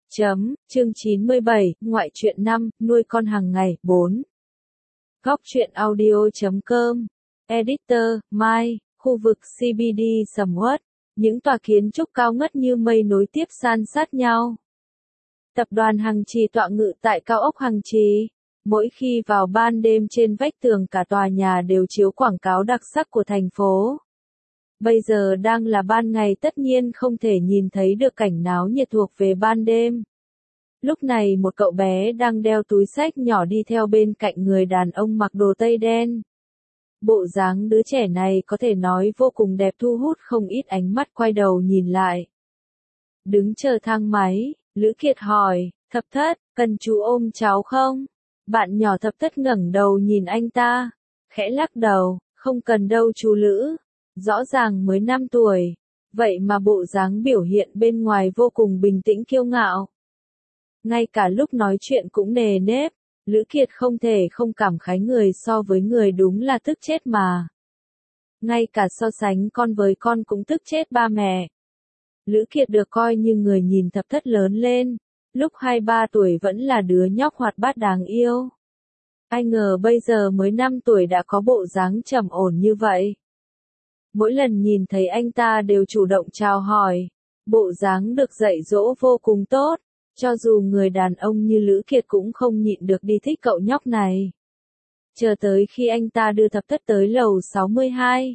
Chương 97, ngoại truyện 5, nuôi con hàng ngày, 4. Góc truyện audio.com. Editor, Mai, khu vực CBD sầm uất, những tòa kiến trúc cao ngất như mây nối tiếp san sát nhau. Tập đoàn Hằng Trì tọa ngự tại cao ốc Hằng Trì. Mỗi khi vào ban đêm trên vách tường cả tòa nhà đều chiếu quảng cáo đặc sắc của thành phố. Bây giờ đang là ban ngày tất nhiên không thể nhìn thấy được cảnh náo nhiệt thuộc về ban đêm. Lúc này một cậu bé đang đeo túi xách nhỏ đi theo bên cạnh người đàn ông mặc đồ tây đen. Bộ dáng đứa trẻ này có thể nói vô cùng đẹp thu hút không ít ánh mắt quay đầu nhìn lại. Đứng chờ thang máy, Lữ Kiệt hỏi, Thập Thất, cần chú ôm cháu không? Bạn nhỏ Thập Thất ngẩng đầu nhìn anh ta, khẽ lắc đầu, không cần đâu chú Lữ. Rõ ràng mới 5 tuổi, vậy mà bộ dáng biểu hiện bên ngoài vô cùng bình tĩnh kiêu ngạo. Ngay cả lúc nói chuyện cũng nề nếp, Lữ Kiệt không thể không cảm khái người so với người đúng là tức chết mà. Ngay cả so sánh con với con cũng tức chết ba mẹ. Lữ Kiệt được coi như người nhìn Thập Thất lớn lên, lúc 2-3 tuổi vẫn là đứa nhóc hoạt bát đáng yêu. Ai ngờ bây giờ mới 5 tuổi đã có bộ dáng trầm ổn như vậy. Mỗi lần nhìn thấy anh ta đều chủ động chào hỏi, bộ dáng được dạy dỗ vô cùng tốt, cho dù người đàn ông như Lữ Kiệt cũng không nhịn được đi thích cậu nhóc này. Chờ tới khi anh ta đưa Thập Thất tới lầu 62.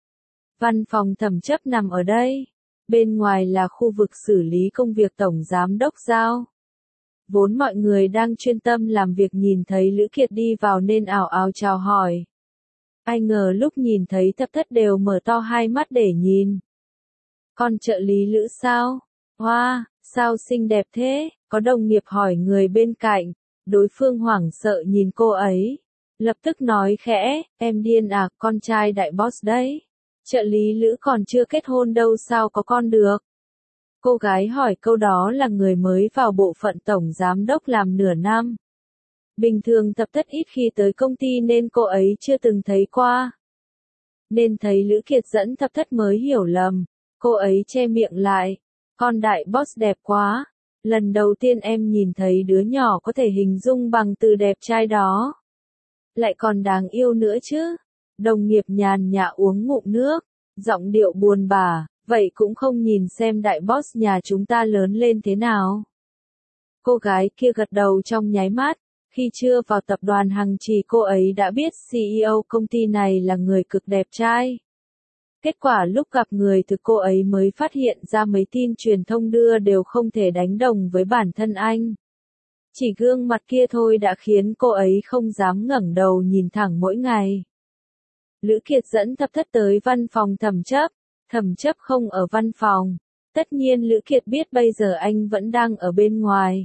Văn phòng thẩm chấp nằm ở đây, bên ngoài là khu vực xử lý công việc tổng giám đốc giao. Vốn mọi người đang chuyên tâm làm việc nhìn thấy Lữ Kiệt đi vào nên ào ào chào hỏi. Ai ngờ lúc nhìn thấy Thập Thất đều mở to hai mắt để nhìn. Con trợ lý Lữ sao? Hoa, sao xinh đẹp thế? Có đồng nghiệp hỏi người bên cạnh, đối phương hoảng sợ nhìn cô ấy. Lập tức nói khẽ, em điên à, con trai đại boss đấy. Trợ lý Lữ còn chưa kết hôn đâu sao có con được? Cô gái hỏi câu đó là người mới vào bộ phận tổng giám đốc làm nửa năm. Bình thường Thập Thất ít khi tới công ty nên cô ấy chưa từng thấy qua. Nên thấy Lữ Kiệt dẫn Thập Thất mới hiểu lầm, cô ấy che miệng lại. Con đại boss đẹp quá, lần đầu tiên em nhìn thấy đứa nhỏ có thể hình dung bằng từ đẹp trai đó. Lại còn đáng yêu nữa chứ. Đồng nghiệp nhàn nhã uống ngụm nước, giọng điệu buồn bã, vậy cũng không nhìn xem đại boss nhà chúng ta lớn lên thế nào. Cô gái kia gật đầu trong nháy mắt. Khi chưa vào tập đoàn Hằng Trì cô ấy đã biết CEO công ty này là người cực đẹp trai. Kết quả lúc gặp người thực cô ấy mới phát hiện ra mấy tin truyền thông đưa đều không thể đánh đồng với bản thân anh. Chỉ gương mặt kia thôi đã khiến cô ấy không dám ngẩng đầu nhìn thẳng mỗi ngày. Lữ Kiệt dẫn Thập Thất tới văn phòng thẩm chấp không ở văn phòng. Tất nhiên Lữ Kiệt biết bây giờ anh vẫn đang ở bên ngoài.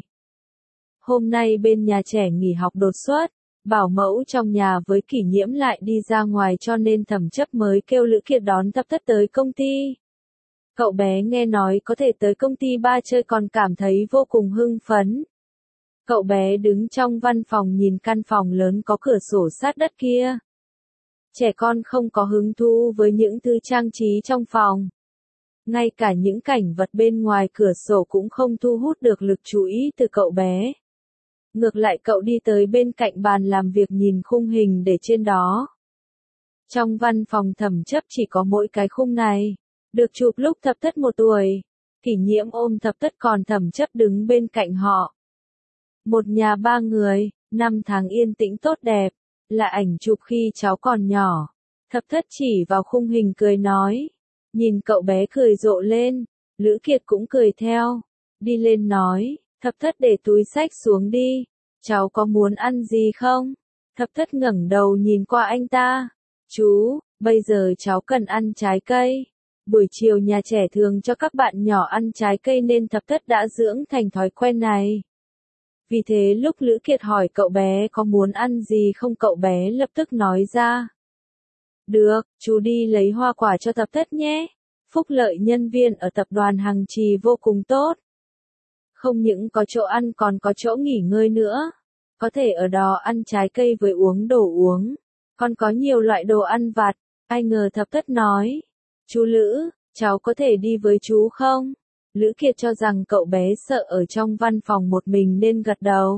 Hôm nay bên nhà trẻ nghỉ học đột xuất, bảo mẫu trong nhà với Kỷ Nhiễm lại đi ra ngoài cho nên thẩm chấp mới kêu Lữ Kiệt đón Thập Thất tới công ty. Cậu bé nghe nói có thể tới công ty ba chơi còn cảm thấy vô cùng hưng phấn. Cậu bé đứng trong văn phòng nhìn căn phòng lớn có cửa sổ sát đất kia. Trẻ con không có hứng thú với những thứ trang trí trong phòng. Ngay cả những cảnh vật bên ngoài cửa sổ cũng không thu hút được lực chú ý từ cậu bé. Ngược lại cậu đi tới bên cạnh bàn làm việc nhìn khung hình để trên đó. Trong văn phòng thẩm chấp chỉ có mỗi cái khung này, được chụp lúc Thập Thất 1 tuổi. Kỷ Nhiễm ôm Thập Thất còn thẩm chấp đứng bên cạnh họ. Một nhà 3 người, 5 tháng yên tĩnh tốt đẹp, là ảnh chụp khi cháu còn nhỏ. Thập Thất chỉ vào khung hình cười nói. Nhìn cậu bé cười rộ lên, Lữ Kiệt cũng cười theo. Đi lên nói. Thập Thất để túi xách xuống đi, cháu có muốn ăn gì không? Thập Thất ngẩng đầu nhìn qua anh ta. Chú, bây giờ cháu cần ăn trái cây. Buổi chiều nhà trẻ thường cho các bạn nhỏ ăn trái cây nên Thập Thất đã dưỡng thành thói quen này. Vì thế lúc Lữ Kiệt hỏi cậu bé có muốn ăn gì không cậu bé lập tức nói ra. Được, chú đi lấy hoa quả cho Thập Thất nhé. Phúc lợi nhân viên ở tập đoàn Hằng Trì vô cùng tốt. Không những có chỗ ăn còn có chỗ nghỉ ngơi nữa. Có thể ở đó ăn trái cây với uống đồ uống. Còn có nhiều loại đồ ăn vặt. Ai ngờ Thập Thất nói. Chú Lữ, cháu có thể đi với chú không? Lữ Kiệt cho rằng cậu bé sợ ở trong văn phòng một mình nên gật đầu.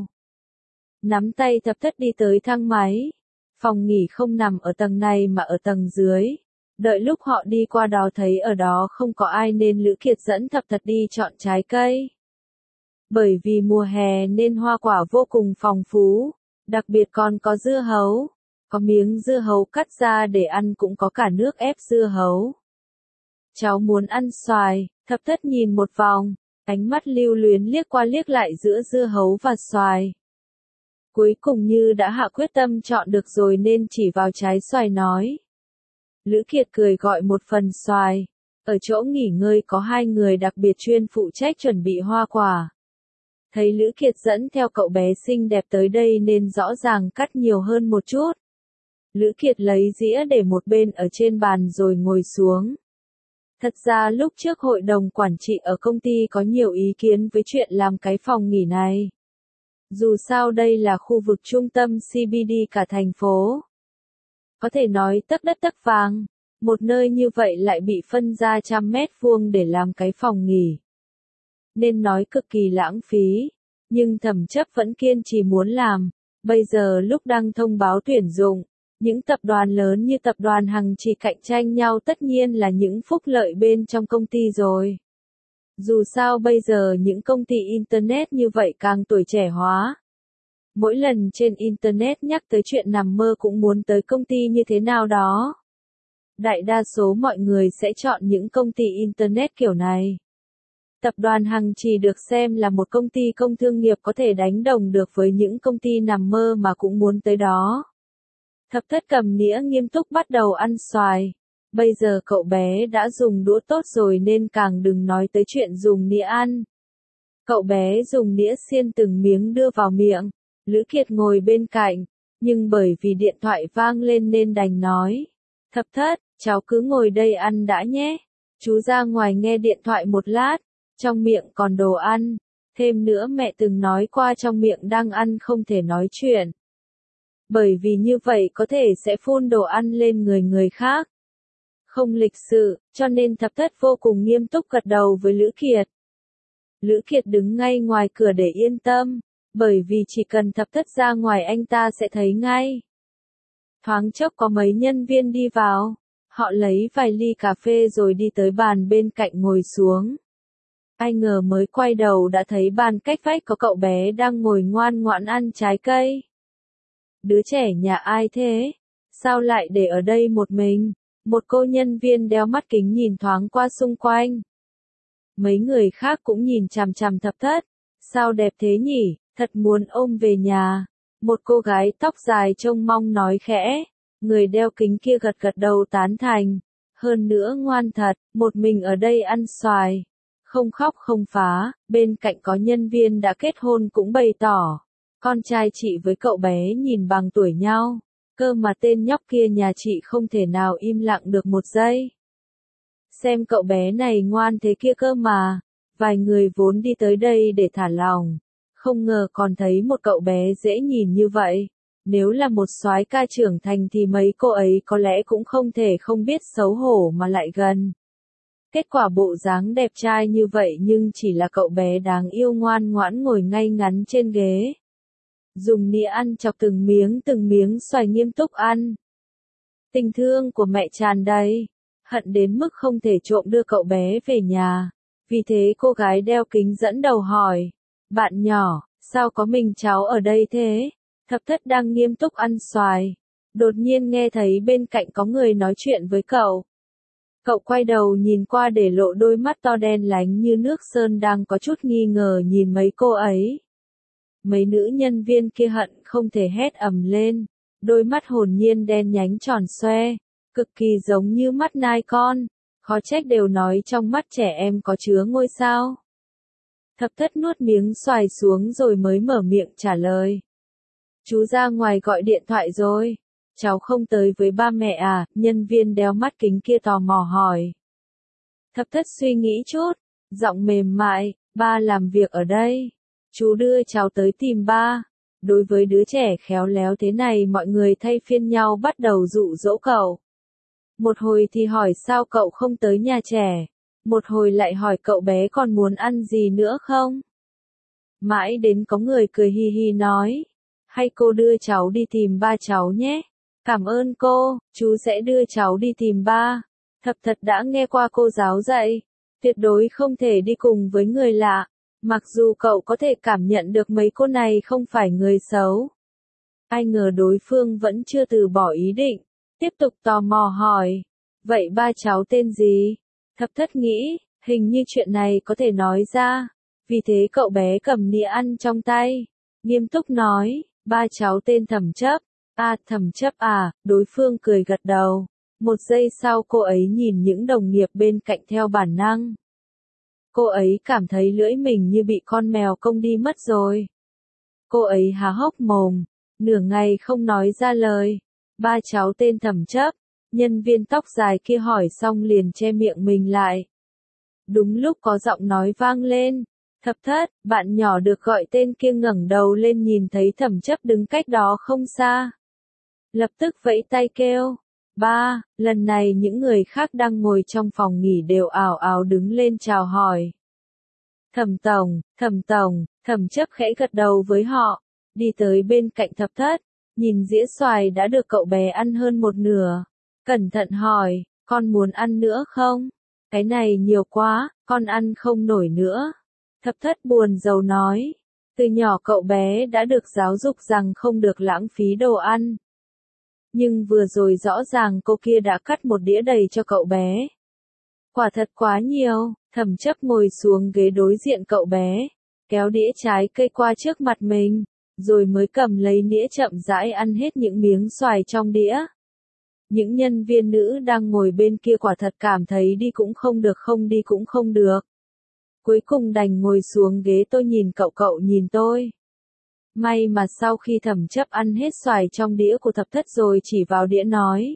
Nắm tay Thập Thất đi tới thang máy. Phòng nghỉ không nằm ở tầng này mà ở tầng dưới. Đợi lúc họ đi qua đó thấy ở đó không có ai nên Lữ Kiệt dẫn Thập Thất đi chọn trái cây. Bởi vì mùa hè nên hoa quả vô cùng phong phú, đặc biệt còn có dưa hấu. Có miếng dưa hấu cắt ra để ăn cũng có cả nước ép dưa hấu. Cháu muốn ăn xoài, Thập Thất nhìn một vòng, ánh mắt lưu luyến liếc qua liếc lại giữa dưa hấu và xoài. Cuối cùng như đã hạ quyết tâm chọn được rồi nên chỉ vào trái xoài nói. Lữ Kiệt cười gọi một phần xoài. Ở chỗ nghỉ ngơi có hai người đặc biệt chuyên phụ trách chuẩn bị hoa quả. Thấy Lữ Kiệt dẫn theo cậu bé xinh đẹp tới đây nên rõ ràng cắt nhiều hơn một chút. Lữ Kiệt lấy dĩa để một bên ở trên bàn rồi ngồi xuống. Thật ra lúc trước hội đồng quản trị ở công ty có nhiều ý kiến với chuyện làm cái phòng nghỉ này. Dù sao đây là khu vực trung tâm CBD cả thành phố. Có thể nói tấc đất tấc vàng, một nơi như vậy lại bị phân ra 100 mét vuông để làm cái phòng nghỉ. Nên nói cực kỳ lãng phí, nhưng Thẩm Chấp vẫn kiên trì muốn làm. Bây giờ lúc đang thông báo tuyển dụng, những tập đoàn lớn như tập đoàn Hằng chỉ cạnh tranh nhau tất nhiên là những phúc lợi bên trong công ty rồi. Dù sao bây giờ những công ty Internet như vậy càng tuổi trẻ hóa. Mỗi lần trên Internet nhắc tới chuyện nằm mơ cũng muốn tới công ty như thế nào đó. Đại đa số mọi người sẽ chọn những công ty Internet kiểu này. Tập đoàn Hằng chỉ được xem là một công ty công thương nghiệp có thể đánh đồng được với những công ty nằm mơ mà cũng muốn tới đó. Thập Thất cầm nĩa nghiêm túc bắt đầu ăn xoài. Bây giờ cậu bé đã dùng đũa tốt rồi nên càng đừng nói tới chuyện dùng nĩa ăn. Cậu bé dùng nĩa xiên từng miếng đưa vào miệng. Lữ Kiệt ngồi bên cạnh, nhưng bởi vì điện thoại vang lên nên đành nói. Thập Thất, cháu cứ ngồi đây ăn đã nhé. Chú ra ngoài nghe điện thoại một lát, trong miệng còn đồ ăn. Thêm nữa mẹ từng nói qua trong miệng đang ăn không thể nói chuyện. Bởi vì như vậy có thể sẽ phun đồ ăn lên người khác. Không lịch sự, cho nên Thập Thất vô cùng nghiêm túc gật đầu với Lữ Kiệt. Lữ Kiệt đứng ngay ngoài cửa để yên tâm, bởi vì chỉ cần Thập Thất ra ngoài anh ta sẽ thấy ngay. Thoáng chốc có mấy nhân viên đi vào, họ lấy vài ly cà phê rồi đi tới bàn bên cạnh ngồi xuống. Ai ngờ mới quay đầu đã thấy bàn cách vách có cậu bé đang ngồi ngoan ngoãn ăn trái cây. Đứa trẻ nhà ai thế? Sao lại để ở đây một mình? Một cô nhân viên đeo mắt kính nhìn thoáng qua xung quanh. Mấy người khác cũng nhìn chằm chằm Thập Thất. Sao đẹp thế nhỉ, thật muốn ôm về nhà. Một cô gái tóc dài trông mong nói khẽ. Người đeo kính kia gật gật đầu tán thành. Hơn nữa ngoan thật, một mình ở đây ăn xoài. Không khóc không phá, bên cạnh có nhân viên đã kết hôn cũng bày tỏ. Con trai chị với cậu bé nhìn bằng tuổi nhau. Cơ mà tên nhóc kia nhà chị không thể nào im lặng được một giây. Xem cậu bé này ngoan thế kia cơ mà. Vài người vốn đi tới đây để thả lòng. Không ngờ còn thấy một cậu bé dễ nhìn như vậy. Nếu là một soái ca trưởng thành thì mấy cô ấy có lẽ cũng không thể không biết xấu hổ mà lại gần. Kết quả bộ dáng đẹp trai như vậy nhưng chỉ là cậu bé đáng yêu ngoan ngoãn ngồi ngay ngắn trên ghế. Dùng nĩa ăn chọc từng miếng xoài nghiêm túc ăn. Tình thương của mẹ tràn đầy, hận đến mức không thể trộm đưa cậu bé về nhà. Vì thế cô gái đeo kính dẫn đầu hỏi, bạn nhỏ, sao có mình cháu ở đây thế? Thập Thất đang nghiêm túc ăn xoài. Đột nhiên nghe thấy bên cạnh có người nói chuyện với cậu. Cậu quay đầu nhìn qua để lộ đôi mắt to đen lánh như nước sơn đang có chút nghi ngờ nhìn mấy cô ấy. Mấy nữ nhân viên kia hận không thể hét ầm lên, đôi mắt hồn nhiên đen nhánh tròn xoe, cực kỳ giống như mắt nai con, khó trách đều nói trong mắt trẻ em có chứa ngôi sao. Thập Thất nuốt miếng xoài xuống rồi mới mở miệng trả lời. Chú ra ngoài gọi điện thoại rồi, cháu không tới với ba mẹ à, nhân viên đeo mắt kính kia tò mò hỏi. Thập Thất suy nghĩ chút, giọng mềm mại, ba làm việc ở đây. Chú đưa cháu tới tìm ba. Đối với đứa trẻ khéo léo thế này mọi người thay phiên nhau bắt đầu dụ dỗ cậu. Một hồi thì hỏi sao cậu không tới nhà trẻ. Một hồi lại hỏi cậu bé còn muốn ăn gì nữa không? Mãi đến có người cười hi hi nói, hay cô đưa cháu đi tìm ba cháu nhé. Cảm ơn cô, chú sẽ đưa cháu đi tìm ba. Thập Thật đã nghe qua cô giáo dạy, tuyệt đối không thể đi cùng với người lạ, mặc dù cậu có thể cảm nhận được mấy cô này không phải người xấu. Ai ngờ đối phương vẫn chưa từ bỏ ý định, tiếp tục tò mò hỏi, vậy ba cháu tên gì? Thập Thất nghĩ, hình như chuyện này có thể nói ra, vì thế cậu bé cầm đĩa ăn trong tay, nghiêm túc nói, ba cháu tên Thẩm Chấp. À, Thẩm Chấp à, đối phương cười gật đầu. Một giây sau cô ấy nhìn những đồng nghiệp bên cạnh theo bản năng. Cô ấy cảm thấy lưỡi mình như bị con mèo công đi mất rồi. Cô ấy há hốc mồm, nửa ngày không nói ra lời. Ba cháu tên Thẩm Chấp, nhân viên tóc dài kia hỏi xong liền che miệng mình lại. Đúng lúc có giọng nói vang lên, Thập Thất, bạn nhỏ được gọi tên kia ngẩng đầu lên nhìn thấy Thẩm Chấp đứng cách đó không xa. Lập tức vẫy tay kêu, ba, lần này những người khác đang ngồi trong phòng nghỉ đều ào ào đứng lên chào hỏi. Thẩm Tổng, Thẩm Chấp khẽ gật đầu với họ, đi tới bên cạnh Thập Thất, nhìn dĩa xoài đã được cậu bé ăn hơn một nửa, cẩn thận hỏi, con muốn ăn nữa không? Cái này nhiều quá, con ăn không nổi nữa. Thập Thất buồn rầu nói, từ nhỏ cậu bé đã được giáo dục rằng không được lãng phí đồ ăn. Nhưng vừa rồi rõ ràng cô kia đã cắt một đĩa đầy cho cậu bé. Quả thật quá nhiều, Thẩm Chấp ngồi xuống ghế đối diện cậu bé, kéo đĩa trái cây qua trước mặt mình, rồi mới cầm lấy đĩa chậm rãi ăn hết những miếng xoài trong đĩa. Những nhân viên nữ đang ngồi bên kia quả thật cảm thấy đi cũng không được không đi cũng không được. Cuối cùng đành ngồi xuống ghế tôi nhìn cậu nhìn tôi. May mà sau khi Thẩm Chấp ăn hết xoài trong đĩa của Thập Thất rồi chỉ vào đĩa nói.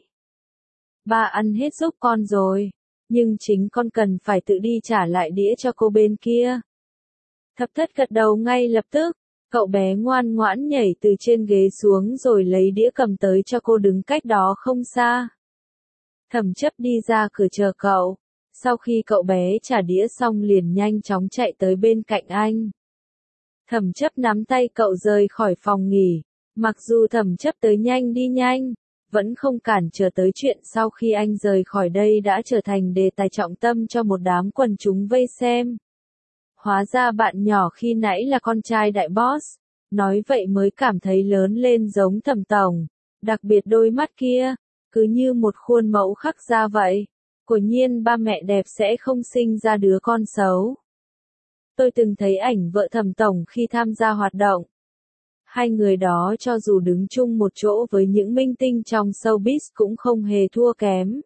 Ba ăn hết giúp con rồi, nhưng chính con cần phải tự đi trả lại đĩa cho cô bên kia. Thập Thất gật đầu ngay lập tức, cậu bé ngoan ngoãn nhảy từ trên ghế xuống rồi lấy đĩa cầm tới cho cô đứng cách đó không xa. Thẩm Chấp đi ra cửa chờ cậu, sau khi cậu bé trả đĩa xong liền nhanh chóng chạy tới bên cạnh anh. Thẩm Chấp nắm tay cậu rời khỏi phòng nghỉ, mặc dù Thẩm Chấp tới nhanh đi nhanh, vẫn không cản trở tới chuyện sau khi anh rời khỏi đây đã trở thành đề tài trọng tâm cho một đám quần chúng vây xem. Hóa ra bạn nhỏ khi nãy là con trai đại boss, nói vậy mới cảm thấy lớn lên giống Thẩm Tổng, đặc biệt đôi mắt kia, cứ như một khuôn mẫu khắc ra vậy. Quả nhiên ba mẹ đẹp sẽ không sinh ra đứa con xấu. Tôi từng thấy ảnh vợ Thẩm Tổng khi tham gia hoạt động. Hai người đó cho dù đứng chung một chỗ với những minh tinh trong showbiz cũng không hề thua kém.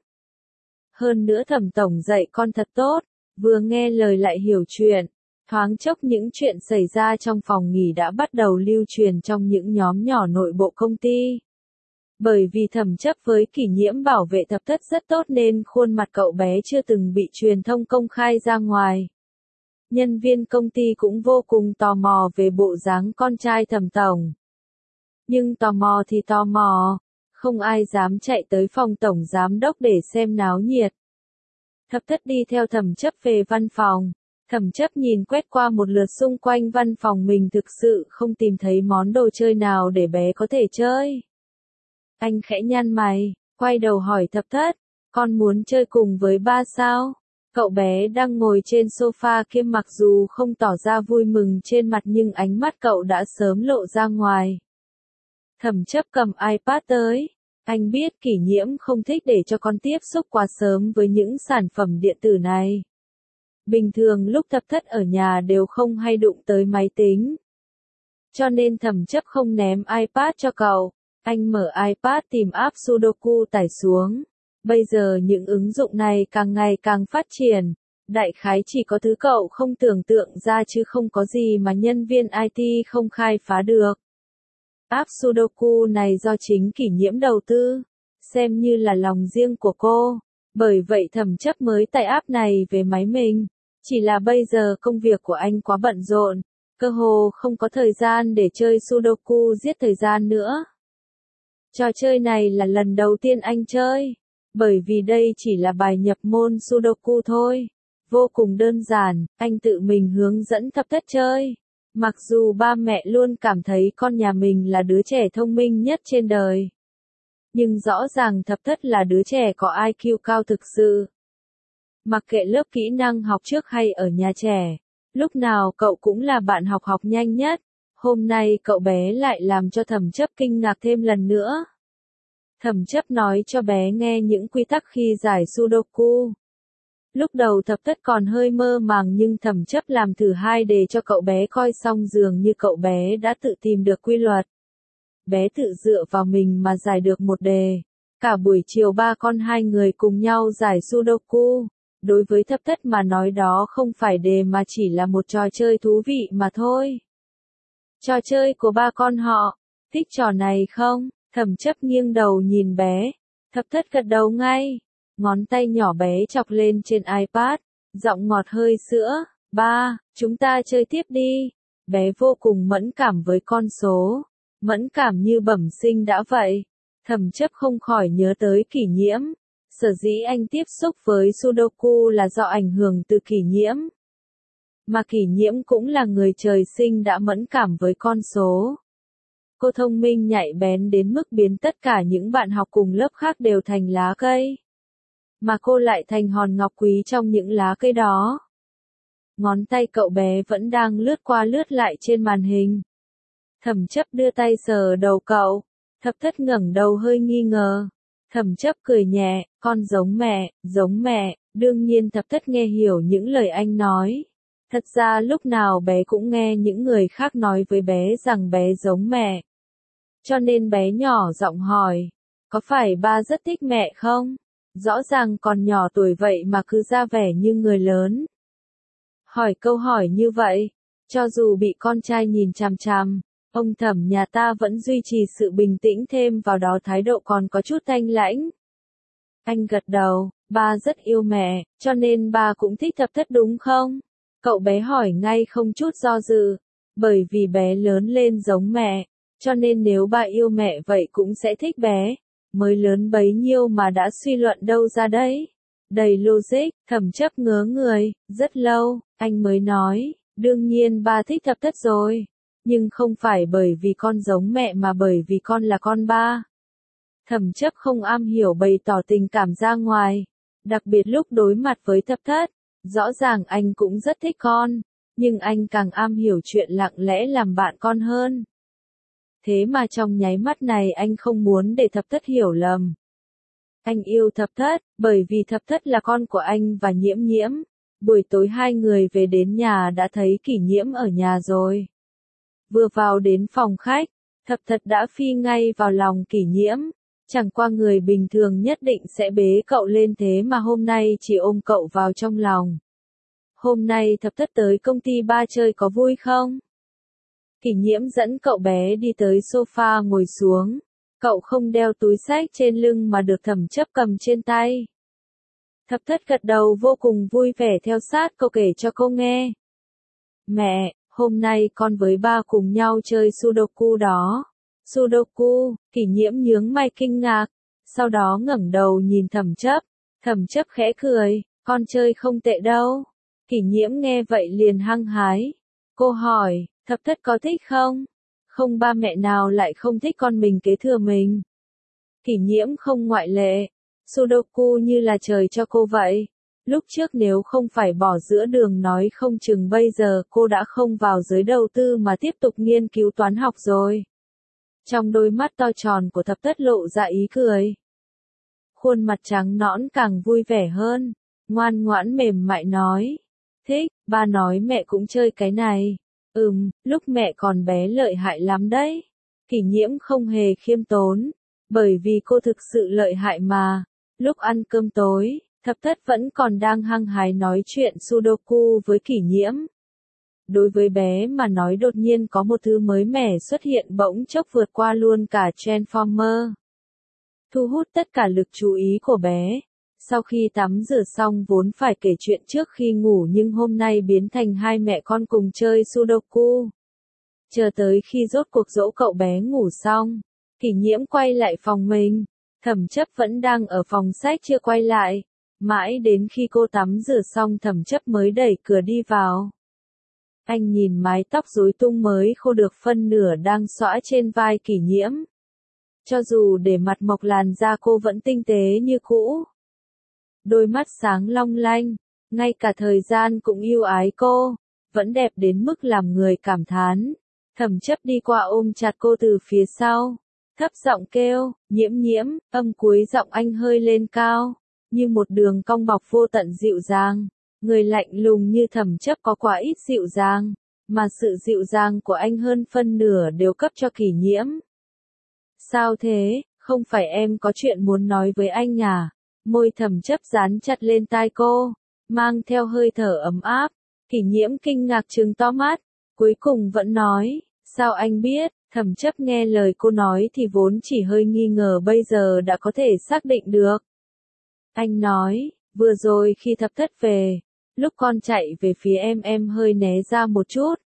Hơn nữa Thẩm Tổng dạy con thật tốt, vừa nghe lời lại hiểu chuyện. Thoáng chốc những chuyện xảy ra trong phòng nghỉ đã bắt đầu lưu truyền trong những nhóm nhỏ nội bộ công ty. Bởi vì Thẩm Chấp với Kỷ Nhiễm bảo vệ Thập Thất rất tốt nên khuôn mặt cậu bé chưa từng bị truyền thông công khai ra ngoài. Nhân viên công ty cũng vô cùng tò mò về bộ dáng con trai Thẩm Tổng. Nhưng tò mò thì tò mò, không ai dám chạy tới phòng tổng giám đốc để xem náo nhiệt. Thập Thất đi theo Thẩm Chấp về văn phòng. Thẩm Chấp nhìn quét qua một lượt xung quanh văn phòng mình thực sự không tìm thấy món đồ chơi nào để bé có thể chơi. Anh khẽ nhăn mày, quay đầu hỏi Thập Thất, con muốn chơi cùng với ba sao? Cậu bé đang ngồi trên sofa kia mặc dù không tỏ ra vui mừng trên mặt nhưng ánh mắt cậu đã sớm lộ ra ngoài. Thẩm Chấp cầm iPad tới. Anh biết Kỷ Nhiễm không thích để cho con tiếp xúc quá sớm với những sản phẩm điện tử này. Bình thường lúc Thập Thất ở nhà đều không hay đụng tới máy tính. Cho nên Thẩm Chấp không ném iPad cho cậu. Anh mở iPad tìm app Sudoku tải xuống. Bây giờ những ứng dụng này càng ngày càng phát triển. Đại khái chỉ có thứ cậu không tưởng tượng ra chứ không có gì mà nhân viên IT không khai phá được. App Sudoku này do chính Kỷ Nhiễm đầu tư, xem như là lòng riêng của cô. Bởi vậy Thẩm Chấp mới tải app này về máy mình. Chỉ là bây giờ công việc của anh quá bận rộn, cơ hồ không có thời gian để chơi Sudoku giết thời gian nữa. Trò chơi này là lần đầu tiên anh chơi, bởi vì đây chỉ là bài nhập môn Sudoku thôi. vô cùng đơn giản, anh tự mình hướng dẫn Thập Thất chơi. Mặc dù ba mẹ luôn cảm thấy con nhà mình là đứa trẻ thông minh nhất trên đời. Nhưng rõ ràng Thập Thất là đứa trẻ có IQ cao thực sự. Mặc kệ lớp kỹ năng học trước hay ở nhà trẻ, lúc nào cậu cũng là bạn học nhanh nhất. Hôm nay cậu bé lại làm cho Thẩm Chấp kinh ngạc thêm lần nữa. Thẩm Chấp nói cho bé nghe những quy tắc khi giải Sudoku. Lúc đầu Thập Thất còn hơi mơ màng nhưng Thẩm Chấp làm thử 2 đề cho cậu bé coi xong dường như cậu bé đã tự tìm được quy luật. Bé tự dựa vào mình mà giải được 1 đề. Cả buổi chiều ba con hai người cùng nhau giải Sudoku. Đối với Thập Thất mà nói đó không phải đề mà chỉ là một trò chơi thú vị mà thôi. Trò chơi của ba con họ, thích trò này không? Thẩm Chấp nghiêng đầu nhìn bé. Thập Thất gật đầu ngay. Ngón tay nhỏ bé chọc lên trên iPad, giọng ngọt hơi sữa. Ba, chúng ta chơi tiếp đi. Bé vô cùng mẫn cảm với con số. Mẫn cảm như bẩm sinh đã vậy. Thẩm Chấp không khỏi nhớ tới Kỷ Nhiễm. Sở dĩ anh tiếp xúc với Sudoku là do ảnh hưởng từ Kỷ Nhiễm. Mà Kỷ Nhiễm cũng là người trời sinh đã mẫn cảm với con số. Cô thông minh nhạy bén đến mức biến tất cả những bạn học cùng lớp khác đều thành lá cây. Mà cô lại thành hòn ngọc quý trong những lá cây đó. Ngón tay cậu bé vẫn đang lướt qua lướt lại trên màn hình. Thẩm Chấp đưa tay sờ đầu cậu. Thập Thất ngẩng đầu hơi nghi ngờ. Thẩm Chấp cười nhẹ, con giống mẹ, đương nhiên Thập Thất nghe hiểu những lời anh nói. Thật ra lúc nào bé cũng nghe những người khác nói với bé rằng bé giống mẹ. Cho nên bé nhỏ giọng hỏi, có phải ba rất thích mẹ không? Rõ ràng còn nhỏ tuổi vậy mà cứ ra vẻ như người lớn. Hỏi câu hỏi như vậy, cho dù bị con trai nhìn chằm chằm, ông Thẩm nhà ta vẫn duy trì sự bình tĩnh, thêm vào đó thái độ còn có chút thanh lãnh. Anh gật đầu, ba rất yêu mẹ, cho nên ba cũng thích Thập Thất đúng không? Cậu bé hỏi ngay không chút do dự, bởi vì bé lớn lên giống mẹ, cho nên nếu ba yêu mẹ vậy cũng sẽ thích bé. Mới lớn bấy nhiêu mà đã suy luận đâu ra đấy. Đầy logic, Thẩm Chấp ngớ người, rất lâu, anh mới nói, đương nhiên ba thích Thập Thất rồi. Nhưng không phải bởi vì con giống mẹ mà bởi vì con là con ba. Thẩm Chấp không am hiểu bày tỏ tình cảm ra ngoài. Đặc biệt lúc đối mặt với Thập Thất. Rõ ràng anh cũng rất thích con. Nhưng anh càng am hiểu chuyện lặng lẽ làm bạn con hơn. Thế mà trong nháy mắt này anh không muốn để Thập Thất hiểu lầm. Anh yêu Thập Thất, bởi vì Thập Thất là con của anh và Nhiễm Nhiễm. Buổi tối hai người về đến nhà đã thấy Kỷ Nhiễm ở nhà rồi. Vừa vào đến phòng khách, Thập Thất đã phi ngay vào lòng Kỷ Nhiễm. Chẳng qua người bình thường nhất định sẽ bế cậu lên, thế mà hôm nay chỉ ôm cậu vào trong lòng. Hôm nay Thập Thất tới công ty ba chơi có vui không? Kỷ Nhiễm dẫn cậu bé đi tới sofa ngồi xuống. Cậu không đeo túi xách trên lưng mà được Thẩm Chấp cầm trên tay. Thập Thất gật đầu vô cùng vui vẻ theo sát cậu kể cho cô nghe. Mẹ, hôm nay con với ba cùng nhau chơi Sudoku đó. Sudoku, Kỷ Nhiễm nhướng mày kinh ngạc, sau đó ngẩng đầu nhìn Thẩm Chấp. Thẩm Chấp khẽ cười, con chơi không tệ đâu. Kỷ Nhiễm nghe vậy liền hăng hái. Cô hỏi, Thập Thất có thích không? Không, ba mẹ nào lại không thích con mình kế thừa mình. Kỷ Nhiễm không ngoại lệ. Sudoku như là trời cho cô vậy. Lúc trước nếu không phải bỏ giữa đường nói không chừng bây giờ cô đã không vào giới đầu tư mà tiếp tục nghiên cứu toán học rồi. Trong đôi mắt to tròn của Thập Thất lộ ra ý cười. Khuôn mặt trắng nõn càng vui vẻ hơn. Ngoan ngoãn mềm mại nói. Thích, ba nói mẹ cũng chơi cái này. Lúc mẹ còn bé lợi hại lắm đấy. Kỷ Nhiễm không hề khiêm tốn. Bởi vì cô thực sự lợi hại mà. Lúc ăn cơm tối, Thập Thất vẫn còn đang hăng hái nói chuyện Sudoku với Kỷ Nhiễm. Đối với bé mà nói đột nhiên có một thứ mới mẻ xuất hiện bỗng chốc vượt qua luôn cả Transformer. Thu hút tất cả lực chú ý của bé. Sau khi tắm rửa xong vốn phải kể chuyện trước khi ngủ nhưng hôm nay biến thành hai mẹ con cùng chơi Sudoku. Chờ tới khi rốt cuộc dỗ cậu bé ngủ xong, Kỷ Nhiễm quay lại phòng mình. Thẩm Chấp vẫn đang ở phòng sách chưa quay lại. Mãi đến khi cô tắm rửa xong Thẩm Chấp mới đẩy cửa đi vào. Anh nhìn mái tóc rối tung mới khô được phân nửa đang xõa trên vai Kỷ Nhiễm. Cho dù để mặt mộc làn da cô vẫn tinh tế như cũ. Đôi mắt sáng long lanh, ngay cả thời gian cũng yêu ái cô, vẫn đẹp đến mức làm người cảm thán. Thẩm Chấp đi qua ôm chặt cô từ phía sau, thấp giọng kêu, Nhiễm Nhiễm, âm cuối giọng anh hơi lên cao, như một đường cong bọc vô tận dịu dàng. Người lạnh lùng như Thẩm Chấp có quá ít dịu dàng, mà sự dịu dàng của anh hơn phân nửa đều cấp cho Kỷ Nhiễm. Sao thế, không phải em có chuyện muốn nói với anh à? Môi Thẩm Chấp dán chặt lên tai cô, mang theo hơi thở ấm áp. Kỷ Nhiễm kinh ngạc trừng to mắt, cuối cùng vẫn nói, sao anh biết? Thẩm Chấp nghe lời cô nói thì vốn chỉ hơi nghi ngờ, bây giờ đã có thể xác định được. Anh nói, vừa rồi khi Thập Thất về, lúc con chạy về phía em hơi né ra một chút.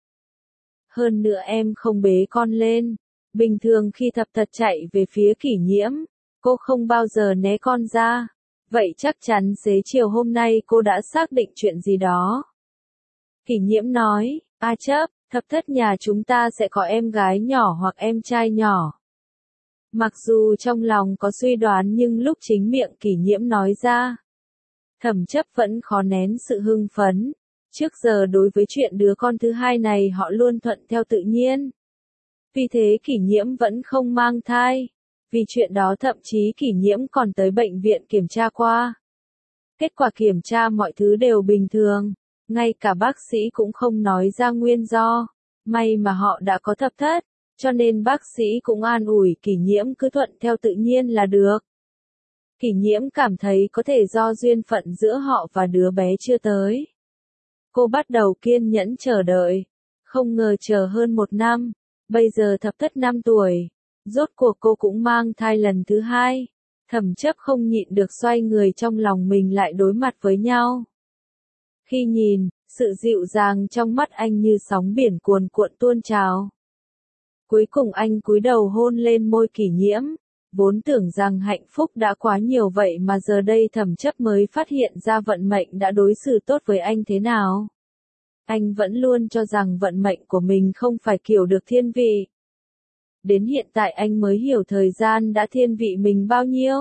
Hơn nữa em không bế con lên. Bình thường khi Thập Thất chạy về phía Kỷ Nhiễm, cô không bao giờ né con ra. Vậy chắc chắn xế chiều hôm nay cô đã xác định chuyện gì đó. Kỷ Nhiễm nói, A Chấp, Thập Thất nhà chúng ta sẽ có em gái nhỏ hoặc em trai nhỏ. Mặc dù trong lòng có suy đoán nhưng lúc chính miệng Kỷ Nhiễm nói ra, Thẩm Chấp vẫn khó nén sự hưng phấn. Trước giờ đối với chuyện đứa con thứ hai này họ luôn thuận theo tự nhiên. Vì thế Kỷ Nhiễm vẫn không mang thai. Vì chuyện đó thậm chí Kỷ Nhiễm còn tới bệnh viện kiểm tra qua. Kết quả kiểm tra mọi thứ đều bình thường. Ngay cả bác sĩ cũng không nói ra nguyên do. May mà họ đã có Thập Thất, cho nên bác sĩ cũng an ủi Kỷ Nhiễm cứ thuận theo tự nhiên là được. Kỷ Nhiễm cảm thấy có thể do duyên phận giữa họ và đứa bé chưa tới. Cô bắt đầu kiên nhẫn chờ đợi. Không ngờ chờ hơn 1 năm. Bây giờ Thập Thất 5 tuổi. Rốt cuộc cô cũng mang thai lần thứ 2. Thẩm Chấp không nhịn được xoay người trong lòng mình lại đối mặt với nhau. Khi nhìn, sự dịu dàng trong mắt anh như sóng biển cuồn cuộn tuôn trào. Cuối cùng anh cúi đầu hôn lên môi Kỷ Nhiễm. Vốn tưởng rằng hạnh phúc đã quá nhiều vậy mà giờ đây Thẩm Chấp mới phát hiện ra vận mệnh đã đối xử tốt với anh thế nào. Anh vẫn luôn cho rằng vận mệnh của mình không phải kiểu được thiên vị. Đến hiện tại anh mới hiểu thời gian đã thiên vị mình bao nhiêu.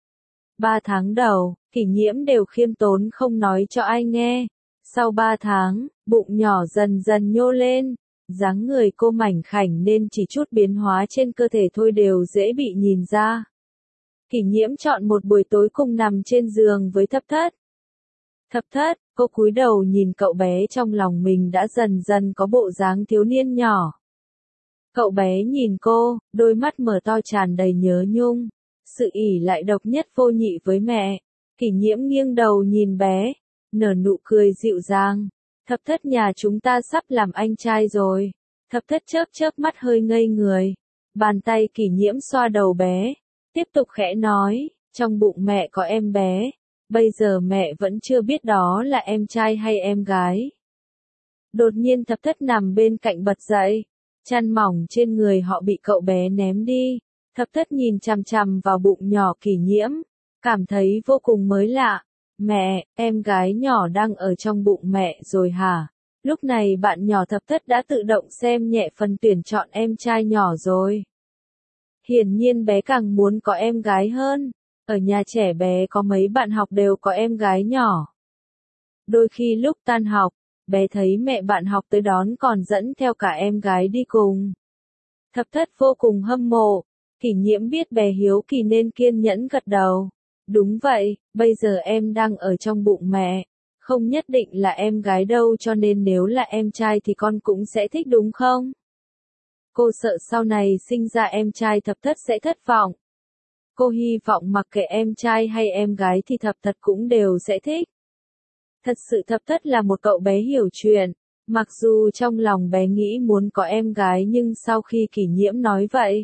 3 tháng đầu, Kỷ Nhiễm đều khiêm tốn không nói cho ai nghe. Sau 3 tháng, bụng nhỏ dần dần nhô lên. Dáng người cô mảnh khảnh nên chỉ chút biến hóa trên cơ thể thôi đều dễ bị nhìn ra. Kỷ Nhiễm chọn một buổi tối cùng nằm trên giường với Thập Thất. Thập Thất, cô cúi đầu nhìn cậu bé trong lòng mình đã dần dần có bộ dáng thiếu niên nhỏ. Cậu bé nhìn cô, đôi mắt mở to tràn đầy nhớ nhung. Sự ỷ lại độc nhất vô nhị với mẹ. Kỷ Nhiễm nghiêng đầu nhìn bé, nở nụ cười dịu dàng. Thập Thất nhà chúng ta sắp làm anh trai rồi. Thập Thất chớp chớp mắt hơi ngây người. Bàn tay Kỷ Nhiễm xoa đầu bé. Tiếp tục khẽ nói, trong bụng mẹ có em bé. Bây giờ mẹ vẫn chưa biết đó là em trai hay em gái. Đột nhiên Thập Thất nằm bên cạnh bật dậy. Chăn mỏng trên người họ bị cậu bé ném đi. Thập Thất nhìn chằm chằm vào bụng nhỏ Kỷ Nhiễm. Cảm thấy vô cùng mới lạ. Mẹ, em gái nhỏ đang ở trong bụng mẹ rồi hả? Lúc này bạn nhỏ Thập Thất đã tự động xem nhẹ phần tuyển chọn em trai nhỏ rồi. Hiển nhiên bé càng muốn có em gái hơn. Ở nhà trẻ bé có mấy bạn học đều có em gái nhỏ. Đôi khi lúc tan học, bé thấy mẹ bạn học tới đón còn dẫn theo cả em gái đi cùng. Thập Thất vô cùng hâm mộ. Kỷ Nhiễm biết bé hiếu kỳ nên kiên nhẫn gật đầu. Đúng vậy, bây giờ em đang ở trong bụng mẹ. Không nhất định là em gái đâu, cho nên nếu là em trai thì con cũng sẽ thích đúng không? Cô sợ sau này sinh ra em trai Thập Thất sẽ thất vọng. Cô hy vọng mặc kệ em trai hay em gái thì Thập Thất cũng đều sẽ thích. Thật sự Thập Thất là một cậu bé hiểu chuyện. Mặc dù trong lòng bé nghĩ muốn có em gái nhưng sau khi Kỷ Nhiễm nói vậy,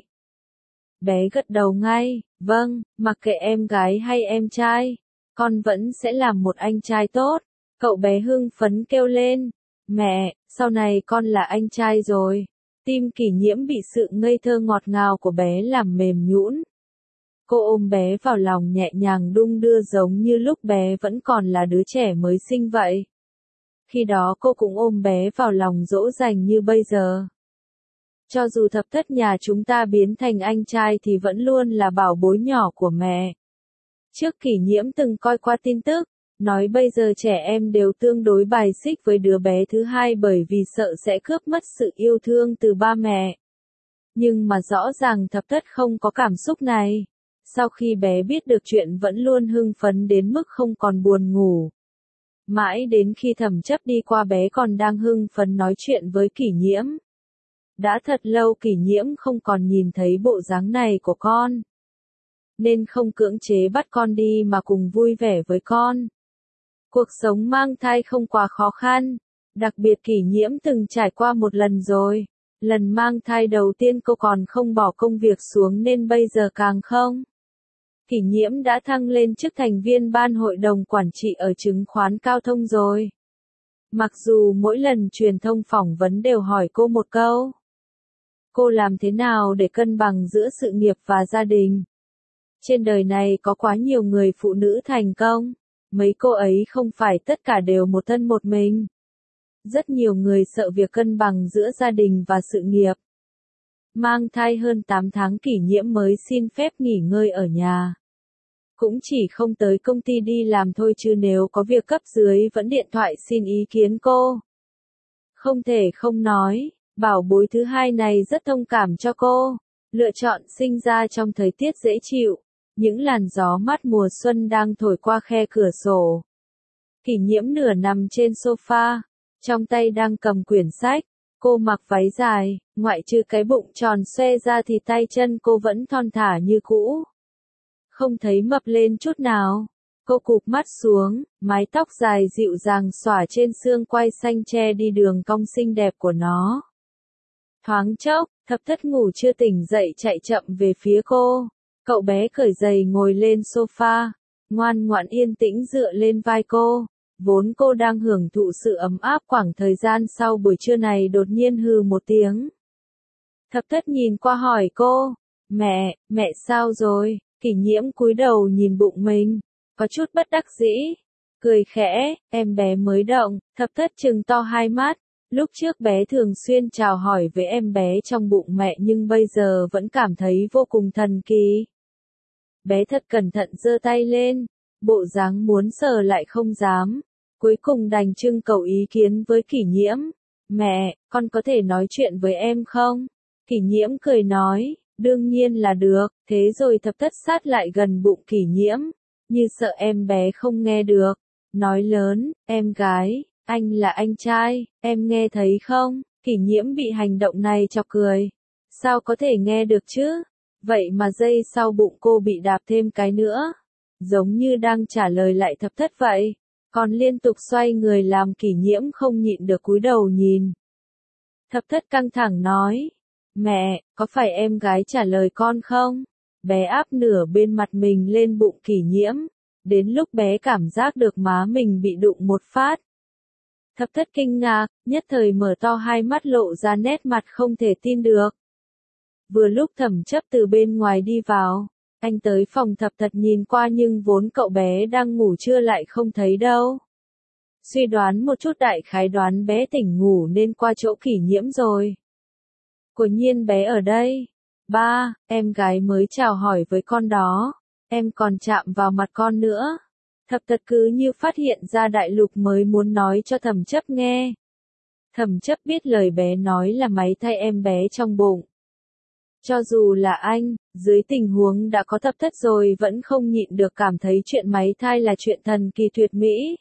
bé gật đầu ngay, vâng, mặc kệ em gái hay em trai, con vẫn sẽ làm một anh trai tốt. Cậu bé hưng phấn kêu lên, mẹ, sau này con là anh trai rồi. Tim Kỷ Nhiễm bị sự ngây thơ ngọt ngào của bé làm mềm nhũn. Cô ôm bé vào lòng nhẹ nhàng đung đưa giống như lúc bé vẫn còn là đứa trẻ mới sinh vậy. Khi đó cô cũng ôm bé vào lòng dỗ dành như bây giờ. Cho dù thập thất nhà chúng ta biến thành anh trai thì vẫn luôn là bảo bối nhỏ của mẹ. Trước Kỷ Nhiễm từng coi qua tin tức, nói bây giờ trẻ em đều tương đối bài xích với đứa bé thứ hai bởi vì sợ sẽ cướp mất sự yêu thương từ ba mẹ. Nhưng mà rõ ràng thập thất không có cảm xúc này. Sau khi bé biết được chuyện vẫn luôn hưng phấn đến mức không còn buồn ngủ. Mãi đến khi Thẩm Chấp đi qua bé còn đang hưng phấn nói chuyện với Kỷ Nhiễm. Đã thật lâu Kỷ Nhiễm không còn nhìn thấy bộ dáng này của con. Nên không cưỡng chế bắt con đi mà cùng vui vẻ với con. Cuộc sống mang thai không quá khó khăn. Đặc biệt Kỷ Nhiễm từng trải qua một lần rồi. Lần mang thai đầu tiên cô còn không bỏ công việc xuống nên bây giờ càng không. Kỷ Nhiễm đã thăng lên chức thành viên ban hội đồng quản trị ở chứng khoán Cao Thông rồi. Mặc dù mỗi lần truyền thông phỏng vấn đều hỏi cô một câu. Cô làm thế nào để cân bằng giữa sự nghiệp và gia đình? Trên đời này có quá nhiều người phụ nữ thành công. Mấy cô ấy không phải tất cả đều một thân một mình. Rất nhiều người sợ việc cân bằng giữa gia đình và sự nghiệp. Mang thai hơn 8 tháng Kỷ Nhiễm mới xin phép nghỉ ngơi ở nhà. Cũng chỉ không tới công ty đi làm thôi chứ nếu có việc cấp dưới vẫn điện thoại xin ý kiến cô. Không thể không nói, bảo bối thứ hai này rất thông cảm cho cô. Lựa chọn sinh ra trong thời tiết dễ chịu. Những làn gió mát mùa xuân đang thổi qua khe cửa sổ. Kỷ Nhiễm nửa nằm trên sofa, trong tay đang cầm quyển sách. Cô mặc váy dài, ngoại trừ cái bụng tròn xoe ra thì tay chân cô vẫn thon thả như cũ. Không thấy mập lên chút nào. Cô cụp mắt xuống, mái tóc dài dịu dàng xõa trên xương quai xanh che đi đường cong xinh đẹp của nó. Thoáng chốc, Thập Thất ngủ chưa tỉnh dậy chạy chậm về phía cô. Cậu bé cởi giày ngồi lên sofa, ngoan ngoãn yên tĩnh dựa lên vai cô. Vốn cô đang hưởng thụ sự ấm áp khoảng thời gian sau buổi trưa này đột nhiên hừ một tiếng. Thập Thất nhìn qua hỏi cô, mẹ sao rồi? Kỷ Nhiễm cúi đầu nhìn bụng mình, có chút bất đắc dĩ, cười khẽ, em bé mới động. Thập Thất trừng to hai mắt, lúc trước bé thường xuyên chào hỏi với em bé trong bụng mẹ nhưng bây giờ vẫn cảm thấy vô cùng thần kỳ. Bé thật cẩn thận giơ tay lên, bộ dáng muốn sờ lại không dám, cuối cùng đành trưng cầu ý kiến với Kỷ Nhiễm. Mẹ, con có thể nói chuyện với em không? Kỷ Nhiễm cười nói. Đương nhiên là được, thế rồi Thập Thất sát lại gần bụng Kỷ Nhiễm, như sợ em bé không nghe được. Nói lớn, em gái, anh là anh trai, em nghe thấy không? Kỷ Nhiễm bị hành động này chọc cười. Sao có thể nghe được chứ? Vậy mà giây sau bụng cô bị đạp thêm cái nữa. Giống như đang trả lời lại Thập Thất vậy. Còn liên tục xoay người làm Kỷ Nhiễm không nhịn được cúi đầu nhìn. Thập Thất căng thẳng nói. Mẹ, có phải em gái trả lời con không? Bé áp nửa bên mặt mình lên bụng Kỷ Nhiễm. Đến lúc bé cảm giác được má mình bị đụng một phát. Thập Thất kinh ngạc, nhất thời mở to hai mắt lộ ra nét mặt không thể tin được. Vừa lúc Thẩm Chấp từ bên ngoài đi vào, anh tới phòng Thập Thất nhìn qua nhưng vốn cậu bé đang ngủ trưa lại không thấy đâu. Suy đoán một chút đại khái đoán bé tỉnh ngủ nên qua chỗ Kỷ Nhiễm rồi. Quả nhiên bé ở đây. Ba, em gái mới chào hỏi với con đó. Em còn chạm vào mặt con nữa. Thập Thất cứ như phát hiện ra đại lục mới muốn nói cho Thẩm Chấp nghe. Thẩm Chấp biết lời bé nói là máy thay em bé trong bụng. Cho dù là anh, dưới tình huống đã có Thập Thất rồi vẫn không nhịn được cảm thấy chuyện máy thai là chuyện thần kỳ tuyệt mỹ.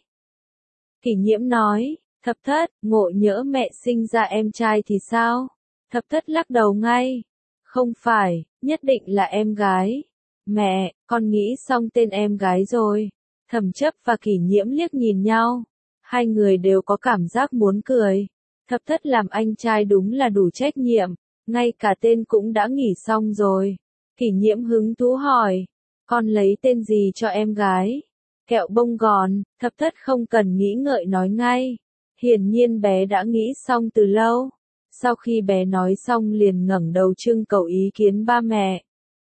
Kỷ Nhiễm nói, Thập Thất, ngộ nhỡ mẹ sinh ra em trai thì sao? Thập Thất lắc đầu ngay. Không phải, nhất định là em gái. Mẹ, con nghĩ xong tên em gái rồi. Thẩm Chấp và Kỷ Nhiễm liếc nhìn nhau. Hai người đều có cảm giác muốn cười. Thập Thất làm anh trai đúng là đủ trách nhiệm. Ngay cả tên cũng đã nghỉ xong rồi. Kỷ Nhiễm hứng thú hỏi. Con lấy tên gì cho em gái? Kẹo bông gòn. Thập Thất không cần nghĩ ngợi nói ngay. Hiển nhiên bé đã nghĩ xong từ lâu. Sau khi bé nói xong liền ngẩng đầu trưng cầu ý kiến ba mẹ.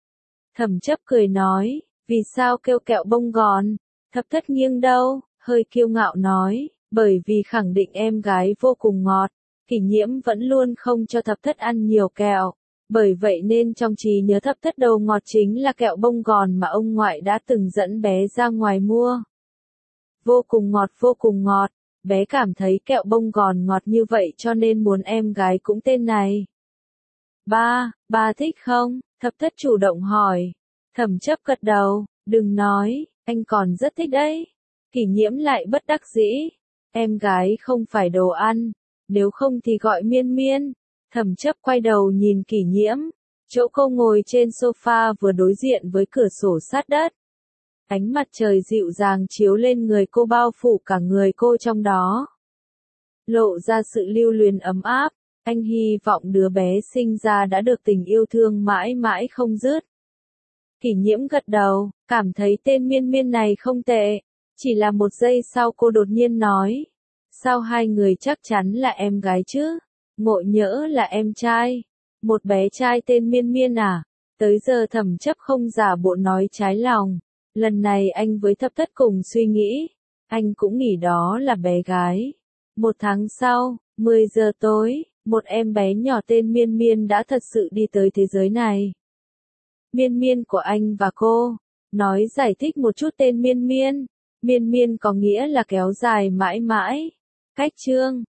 Thẩm chấp cười nói, vì sao kêu kẹo bông gòn? Thập thất nghiêng đâu, hơi kiêu ngạo nói, bởi vì khẳng định em gái vô cùng ngọt. Kỷ Nhiễm vẫn luôn không cho thập thất ăn nhiều kẹo. Bởi vậy nên trong trí nhớ thập thất đầu ngọt chính là kẹo bông gòn mà ông ngoại đã từng dẫn bé ra ngoài mua. Vô cùng ngọt, bé cảm thấy kẹo bông gòn ngọt như vậy cho nên muốn em gái cũng tên này. Ba thích không? Thập thất chủ động hỏi. Thẩm chấp gật đầu, đừng nói, anh còn rất thích đấy. Kỷ Nhiễm lại bất đắc dĩ. Em gái không phải đồ ăn, nếu không thì gọi Miên Miên. Thẩm chấp quay đầu nhìn Kỷ Nhiễm, chỗ cô ngồi trên sofa vừa đối diện với cửa sổ sát đất. Ánh mặt trời dịu dàng chiếu lên người cô bao phủ cả người cô trong đó. Lộ ra sự lưu luyến ấm áp, anh hy vọng đứa bé sinh ra đã được tình yêu thương mãi mãi không dứt. Kỷ Nhiễm gật đầu, cảm thấy tên Miên Miên này không tệ. Chỉ là một giây sau cô đột nhiên nói. Sao hai người chắc chắn là em gái chứ? Ngộ nhỡ là em trai. Một bé trai tên Miên Miên à? Tới giờ thẩm chấp không giả bộ nói trái lòng. Lần này anh với thập thất cùng suy nghĩ. Anh cũng nghĩ đó là bé gái. Một tháng sau, 10 giờ tối, một em bé nhỏ tên Miên Miên đã thật sự đi tới thế giới này. Miên Miên của anh và cô. Nói giải thích một chút tên Miên Miên. Miên Miên có nghĩa là kéo dài mãi mãi. Cách chương